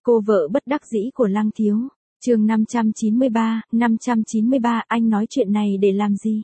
Cô vợ bất đắc dĩ của Lăng Thiếu. Chương 593, anh nói chuyện này để làm gì?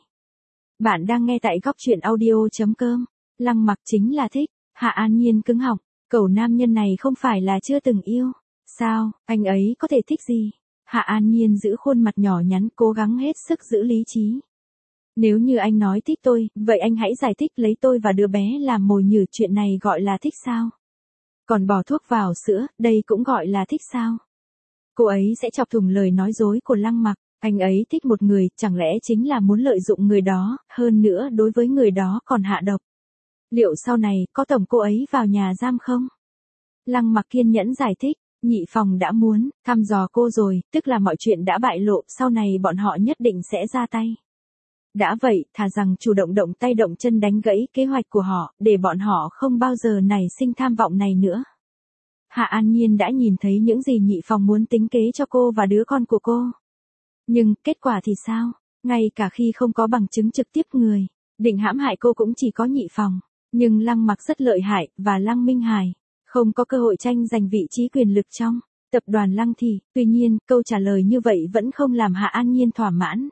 Bạn đang nghe tại góc truyện audio.com. Lăng Mặc chính là thích. Hạ An Nhiên cứng họng, cẩu nam nhân này không phải là chưa từng yêu. Sao, anh ấy có thể thích gì? Hạ An Nhiên giữ khuôn mặt nhỏ nhắn, cố gắng hết sức giữ lý trí. Nếu như anh nói thích tôi, vậy anh hãy giải thích lấy tôi và đứa bé làm mồi nhử, chuyện này gọi là thích sao? Còn bỏ thuốc vào sữa, đây cũng gọi là thích sao? Cô ấy sẽ chọc thủng lời nói dối của Lăng Mặc. Anh ấy thích một người, chẳng lẽ chính là muốn lợi dụng người đó, hơn nữa đối với người đó còn hạ độc. Liệu sau này, có tổng cô ấy vào nhà giam không? Lăng Mặc kiên nhẫn giải thích, nhị phòng đã muốn thăm dò cô rồi, tức là mọi chuyện đã bại lộ, sau này bọn họ nhất định sẽ ra tay. Đã vậy, thà rằng chủ động động tay động chân đánh gãy kế hoạch của họ, để bọn họ không bao giờ nảy sinh tham vọng này nữa. Hạ An Nhiên đã nhìn thấy những gì nhị phòng muốn tính kế cho cô và đứa con của cô. Nhưng, kết quả thì sao? Ngay cả khi không có bằng chứng trực tiếp, người định hãm hại cô cũng chỉ có nhị phòng. Nhưng Lăng Mặc rất lợi hại, và Lăng Minh Hải không có cơ hội tranh giành vị trí quyền lực trong tập đoàn Lăng thì. Tuy nhiên, câu trả lời như vậy vẫn không làm Hạ An Nhiên thỏa mãn.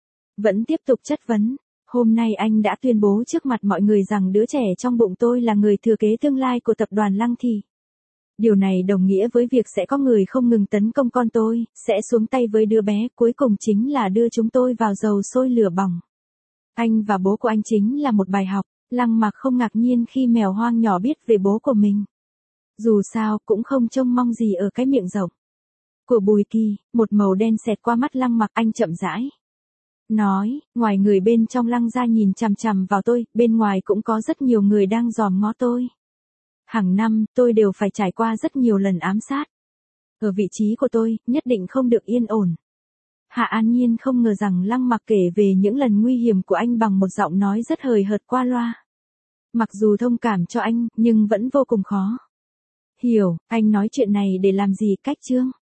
Vẫn tiếp tục chất vấn. Hôm nay anh đã tuyên bố trước mặt mọi người rằng đứa trẻ trong bụng tôi là người thừa kế tương lai của tập đoàn Lăng thì. Điều này đồng nghĩa với việc sẽ có người không ngừng tấn công con tôi, sẽ xuống tay với đứa bé, cuối cùng chính là đưa chúng tôi vào dầu sôi lửa bỏng. Anh và bố của anh chính là một bài học. Lăng Mặc không ngạc nhiên khi mèo hoang nhỏ biết về bố của mình. Dù sao, cũng không trông mong gì ở cái miệng rộng của Bùi Kỳ. Một màu đen xẹt qua mắt Lăng Mặc, anh chậm rãi nói, ngoài người bên trong Lăng gia nhìn chằm chằm vào tôi, bên ngoài cũng có rất nhiều người đang dòm ngó tôi. Hàng năm, tôi đều phải trải qua rất nhiều lần ám sát. Ở vị trí của tôi, nhất định không được yên ổn. Hạ An Nhiên không ngờ rằng Lăng Mặc kể về những lần nguy hiểm của anh bằng một giọng nói rất hời hợt qua loa. Mặc dù thông cảm cho anh, nhưng vẫn vô cùng khó hiểu, anh nói chuyện này để làm gì? Cách chương